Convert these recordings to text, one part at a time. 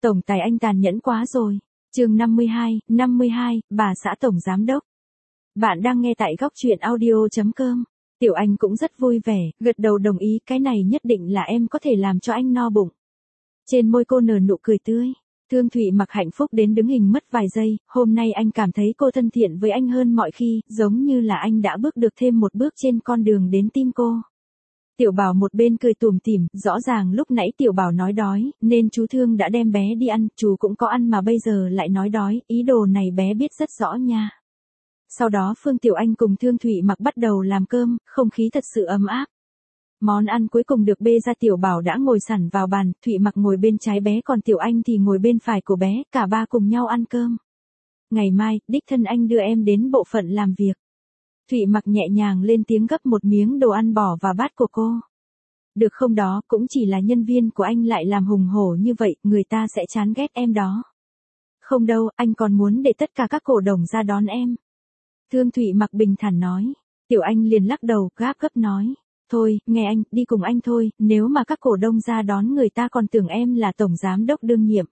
Tổng tài anh tàn nhẫn quá rồi. Chương 52, bà xã tổng giám đốc. Bạn đang nghe tại góc truyện audio.com. Tiểu Anh cũng rất vui vẻ, gật đầu đồng ý, cái này nhất định là em có thể làm cho anh no bụng. Trên môi cô nở nụ cười tươi. Thương Thụy Mặc hạnh phúc đến đứng hình mất vài giây, hôm nay anh cảm thấy cô thân thiện với anh hơn mọi khi, giống như là anh đã bước được thêm một bước trên con đường đến tim cô. Tiểu Bảo một bên cười tủm tỉm, rõ ràng lúc nãy Tiểu Bảo nói đói, nên chú Thương đã đem bé đi ăn, chú cũng có ăn mà bây giờ lại nói đói, ý đồ này bé biết rất rõ nha. Sau đó Phương Tiểu Anh cùng Thương Thụy Mặc bắt đầu làm cơm, không khí thật sự ấm áp. Món ăn cuối cùng được bê ra, Tiểu Bảo đã ngồi sẵn vào bàn, Thụy Mặc ngồi bên trái bé còn Tiểu Anh thì ngồi bên phải của bé, cả ba cùng nhau ăn cơm. Ngày mai, đích thân anh đưa em đến bộ phận làm việc. Thụy Mặc nhẹ nhàng lên tiếng gấp một miếng đồ ăn bỏ vào bát của cô. Được không, đó cũng chỉ là nhân viên của anh lại làm hùng hổ như vậy, người ta sẽ chán ghét em đó. Không đâu, anh còn muốn để tất cả các cổ đông ra đón em. Thương Thụy Mặc bình thản nói. Tiểu Anh liền lắc đầu, gấp nói. Thôi, nghe anh, đi cùng anh thôi, nếu mà các cổ đông ra đón người ta còn tưởng em là tổng giám đốc đương nhiệm.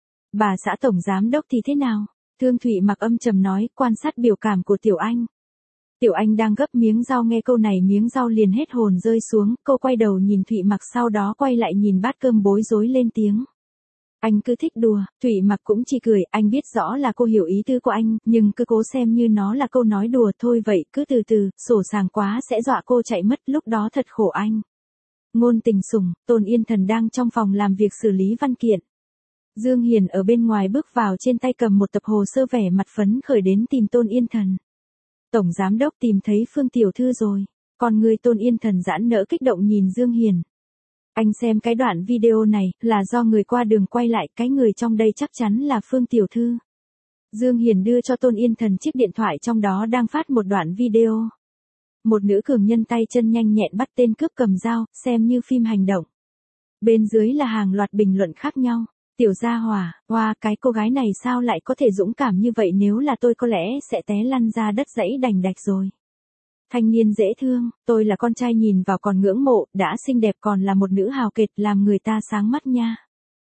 Bà xã tổng giám đốc thì thế nào? Thương Thụy Mặc âm trầm nói, quan sát biểu cảm của Tiểu Anh. Tiểu Anh đang gấp miếng rau, nghe câu này miếng rau liền hết hồn rơi xuống, cô quay đầu nhìn Thụy Mặc, sau đó quay lại nhìn bát cơm, bối rối lên tiếng. Anh cứ thích đùa. Thụy Mặc cũng chỉ cười, anh biết rõ là cô hiểu ý tư của anh, nhưng cứ cố xem như nó là câu nói đùa thôi vậy, cứ từ từ, sổ sàng quá sẽ dọa cô chạy mất, lúc đó thật khổ anh. Ngôn Tình Sủng, Tôn Yên Thần đang trong phòng làm việc xử lý văn kiện. Dương Hiền ở bên ngoài bước vào, trên tay cầm một tập hồ sơ, vẻ mặt phấn khởi đến tìm Tôn Yên Thần. Tổng giám đốc tìm thấy Phương tiểu thư rồi. Còn người Tôn Yên Thần giãn nỡ kích động nhìn Dương Hiền. Anh xem cái đoạn video này, là do người qua đường quay lại, cái người trong đây chắc chắn là Phương tiểu thư. Dương Hiền đưa cho Tôn Yên Thần chiếc điện thoại, trong đó đang phát một đoạn video. Một nữ cường nhân tay chân nhanh nhẹn bắt tên cướp cầm dao, xem như phim hành động. Bên dưới là hàng loạt bình luận khác nhau. Tiểu gia hỏa, hoa, cái cô gái này sao lại có thể dũng cảm như vậy, nếu là tôi có lẽ sẽ té lăn ra đất dẫy đành đạch rồi. Thanh niên dễ thương, tôi là con trai nhìn vào còn ngưỡng mộ, đã xinh đẹp còn là một nữ hào kiệt, làm người ta sáng mắt nha.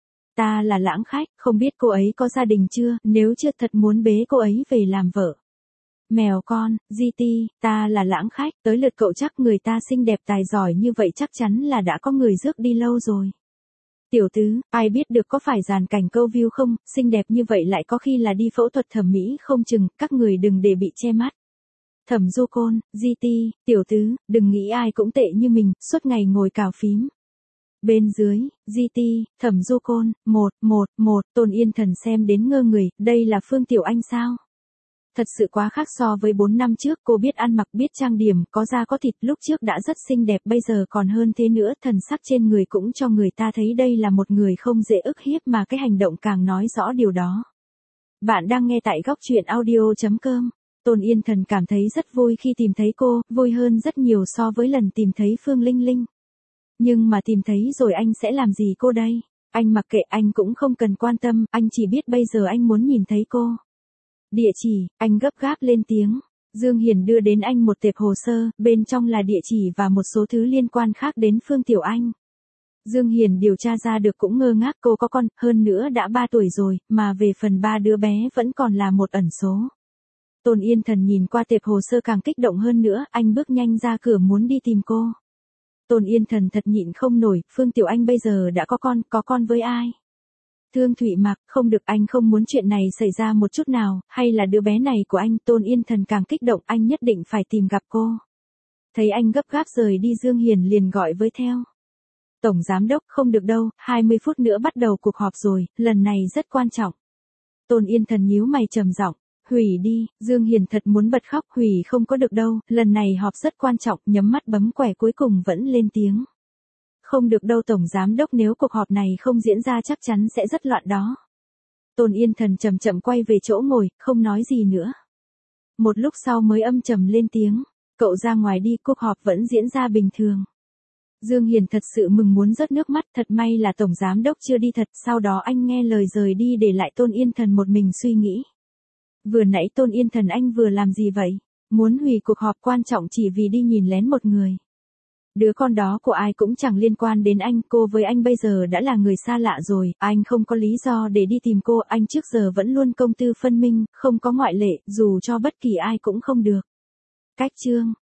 Ta là Lãng Khách, không biết cô ấy có gia đình chưa, nếu chưa thật muốn bế cô ấy về làm vợ. Mèo con, GT, ta là Lãng Khách, tới lượt cậu chắc, người ta xinh đẹp tài giỏi như vậy chắc chắn là đã có người rước đi lâu rồi. Tiểu tứ, ai biết được có phải dàn cảnh câu view không, xinh đẹp như vậy lại có khi là đi phẫu thuật thẩm mỹ không chừng, các người đừng để bị che mắt. Thẩm Du Côn, GT, tiểu tứ, đừng nghĩ ai cũng tệ như mình, suốt ngày ngồi cào phím. Bên dưới, GT, Thẩm Du Côn, 111, Tôn Yên Thần xem đến ngơ người, đây là Phương Tiểu Anh sao? Thật sự quá khác so với 4 năm trước, cô biết ăn mặc, biết trang điểm, có da có thịt, lúc trước đã rất xinh đẹp, bây giờ còn hơn thế nữa, thần sắc trên người cũng cho người ta thấy đây là một người không dễ ức hiếp, mà cái hành động càng nói rõ điều đó. Bạn đang nghe tại góc truyện audio.com. Tôn Yên Thần cảm thấy rất vui khi tìm thấy cô, vui hơn rất nhiều so với lần tìm thấy Phương Linh Linh. Nhưng mà tìm thấy rồi anh sẽ làm gì cô đây? Anh mặc kệ, anh cũng không cần quan tâm, anh chỉ biết bây giờ anh muốn nhìn thấy cô. Địa chỉ, anh gấp gáp lên tiếng. Dương Hiền đưa đến anh một tệp hồ sơ, bên trong là địa chỉ và một số thứ liên quan khác đến Phương Tiểu Anh. Dương Hiền điều tra ra được cũng ngơ ngác, cô có con, hơn nữa đã 3 tuổi rồi, mà về phần 3 đứa bé vẫn còn là một ẩn số. Tôn Yên Thần nhìn qua tệp hồ sơ càng kích động hơn nữa, anh bước nhanh ra cửa muốn đi tìm cô. Tôn Yên Thần thật nhịn không nổi, Phương Tiểu Anh bây giờ đã có con với ai? Thương Thụy Mặc, không được, anh không muốn chuyện này xảy ra một chút nào, hay là đứa bé này của anh? Tôn Yên Thần càng kích động, anh nhất định phải tìm gặp cô. Thấy anh gấp gáp rời đi, Dương Hiền liền gọi với theo. Tổng giám đốc, không được đâu, 20 phút nữa bắt đầu cuộc họp rồi, lần này rất quan trọng. Tôn Yên Thần nhíu mày trầm giọng. Hủy đi, Dương Hiền thật muốn bật khóc, hủy không có được đâu, lần này họp rất quan trọng, nhắm mắt bấm quẻ cuối cùng vẫn lên tiếng. Không được đâu tổng giám đốc, nếu cuộc họp này không diễn ra chắc chắn sẽ rất loạn đó. Tôn Yên Thần chậm chậm quay về chỗ ngồi, không nói gì nữa. Một lúc sau mới âm trầm lên tiếng, cậu ra ngoài đi, cuộc họp vẫn diễn ra bình thường. Dương Hiền thật sự mừng muốn rớt nước mắt, thật may là tổng giám đốc chưa đi thật, sau đó anh nghe lời rời đi để lại Tôn Yên Thần một mình suy nghĩ. Vừa nãy Tôn Yên Thần anh vừa làm gì vậy? Muốn hủy cuộc họp quan trọng chỉ vì đi nhìn lén một người. Đứa con đó của ai cũng chẳng liên quan đến anh, cô với anh bây giờ đã là người xa lạ rồi, anh không có lý do để đi tìm cô, anh trước giờ vẫn luôn công tư phân minh, không có ngoại lệ, dù cho bất kỳ ai cũng không được. Cách chương